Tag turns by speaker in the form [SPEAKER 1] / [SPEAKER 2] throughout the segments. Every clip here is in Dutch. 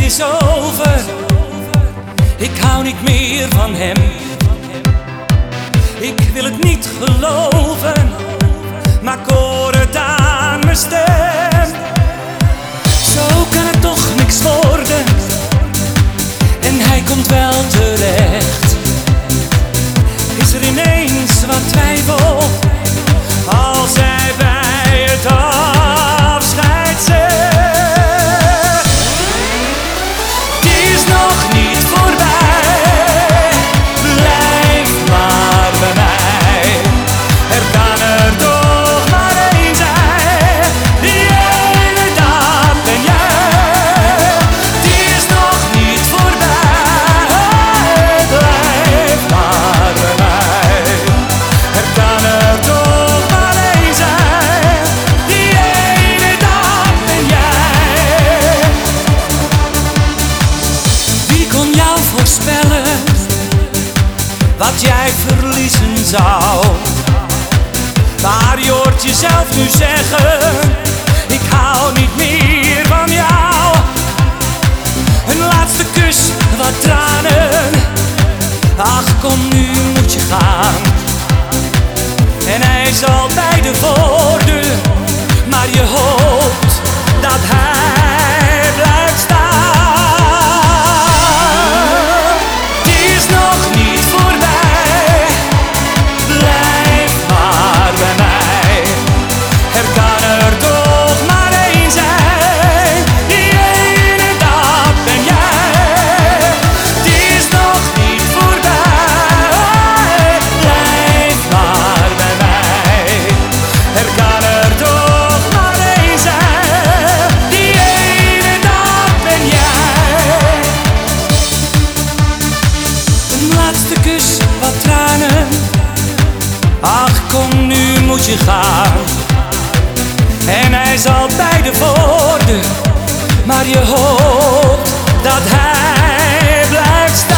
[SPEAKER 1] is over. Ik hou niet meer van hem. Ik wil het niet geloven, maar ik hoor het aan mijn stem. Zo kan het toch niks worden, en hij komt wel terecht. Is er ineens wat twijfel als hij bij het afscheid zegt: het is nog niet voorbij, blijf maar bij mij. Er kan er toch maar één zijn, die ene, dat ben jij. Het is nog niet voorbij, blijf maar bij mij. Er kan er toch maar één zijn, die ene, dat ben jij. Wie kon jou voorspellen wat jij verliezen zou? Maar je hoort jezelf nu zeggen: ik hou niet meer van jou. Een laatste kus, wat tranen. Ach kom, nu moet je gaan. En hij is al bij de voordeur, maar je hoopt dat hij blijft staan. Het is nog niet voorbij, blijf maar bij mij. Er kan er toch maar één zijn, die ene, dat ben jij. Het is nog niet voorbij, blijf maar bij mij. Er kan er toch maar één zijn, die ene, dat ben jij. Een laatste kus, wat tranen. Ach kom, nu moet je gaan. En hij is al bij de voordeur, maar je hoopt dat hij blijft staan.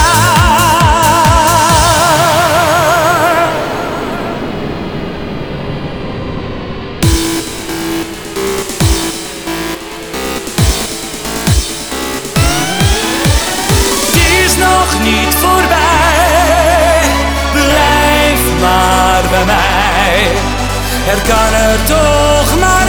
[SPEAKER 1] Het is nog niet voorbij, blijf maar bij mij. Er kan er toch maar